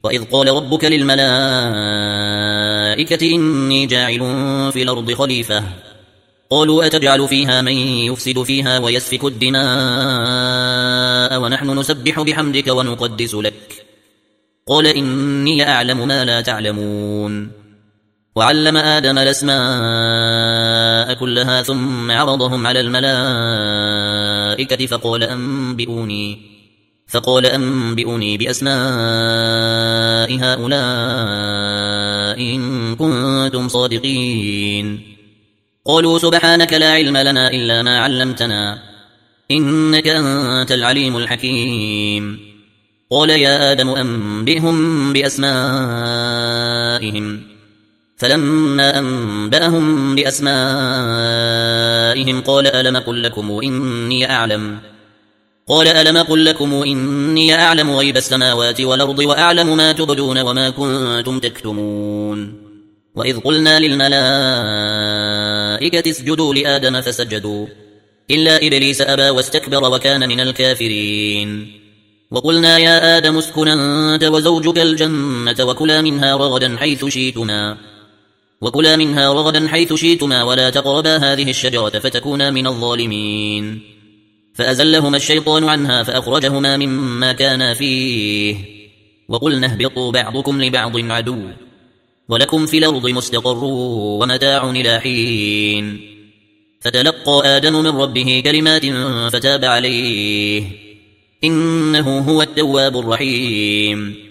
وإذ قال ربك للملائكة إني جاعل في الأرض خليفة قالوا أتجعل فيها من يفسد فيها ويسفك الدماء ونحن نسبح بحمدك ونقدس لك قال إني أعلم ما لا تعلمون وعلم آدم الأسماء كلها ثم عرضهم على الملائكة فقال أنبئوني بأسماء هؤلاء إن كنتم صادقين قالوا سبحانك لا علم لنا إلا ما علمتنا إنك أنت العليم الحكيم قال يا آدم أنبئهم بأسمائهم فلما أنبأهم بأسمائهم قال ألم أقل لكم إني أعلم غيب السماوات والأرض وأعلم ما تبدون وما كنتم تكتمون وإذ قلنا للملائكة اسجدوا لآدم فسجدوا إلا إبليس أبى واستكبر وكان من الكافرين وقلنا يا آدم اسكن أنت وزوجك الجنة وكلا منها رغدا حيث شئتما ولا تقربا هذه الشجرة فتكونا من الظالمين فأزلهما الشيطان عنها فأخرجهما مما كانا فيه وقلنا اهبطوا بعضكم لبعض عدو ولكم في الأرض مستقر ومتاع إلى حين فتلقى آدم من ربه كلمات فتاب عليه إنه هو التواب الرحيم